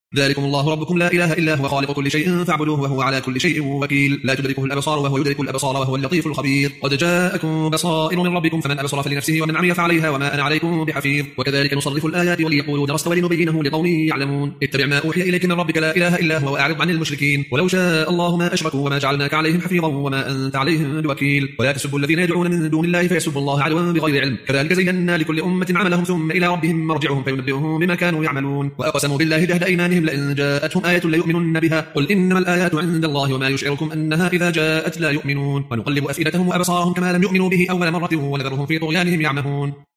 ذلكم الله ربكم لا إله إلا هو خالق كل شيء فاعبدوه وهو على كل شيء وكيل لا تدركه الأبصار وهو يدرك الأبصار وهو اللطيف الخبير قد جاءكم بصائر من ربكم فمن أبصر فلنفسه ومن عمي فعليها وما أنا عليكم بحفيظ وكذلك نصرف الآيات وليقولوا درست ولنبينه لقوم يعلمون اتبع ما أوحي إليك من ربك لا إله إلا هو وأعرض عن المشركين ولو شاء الله ما أشركوا وما جعلناك عليهم حفيظا وما أنت عليهم بوكيل ولا تسبوا الذين يدعون من دون الله فيسبوا الله عدوا بغير علم كذلك زينا لكل أمة عملهم ثم إلى ربهم مرجعهم فينبئهم بما كانوا يعملون وأقسموا بالله جهد أيمانهم لئن جاءتهم آية ليؤمنن بها قل إنما الآيات عند الله وما يشعركم أنها إذا جاءت لا يؤمنون ونقلب أفئدتهم وأبصارهم كما لم يؤمنوا به أول مرة ونذرهم في طغيانهم يعمهون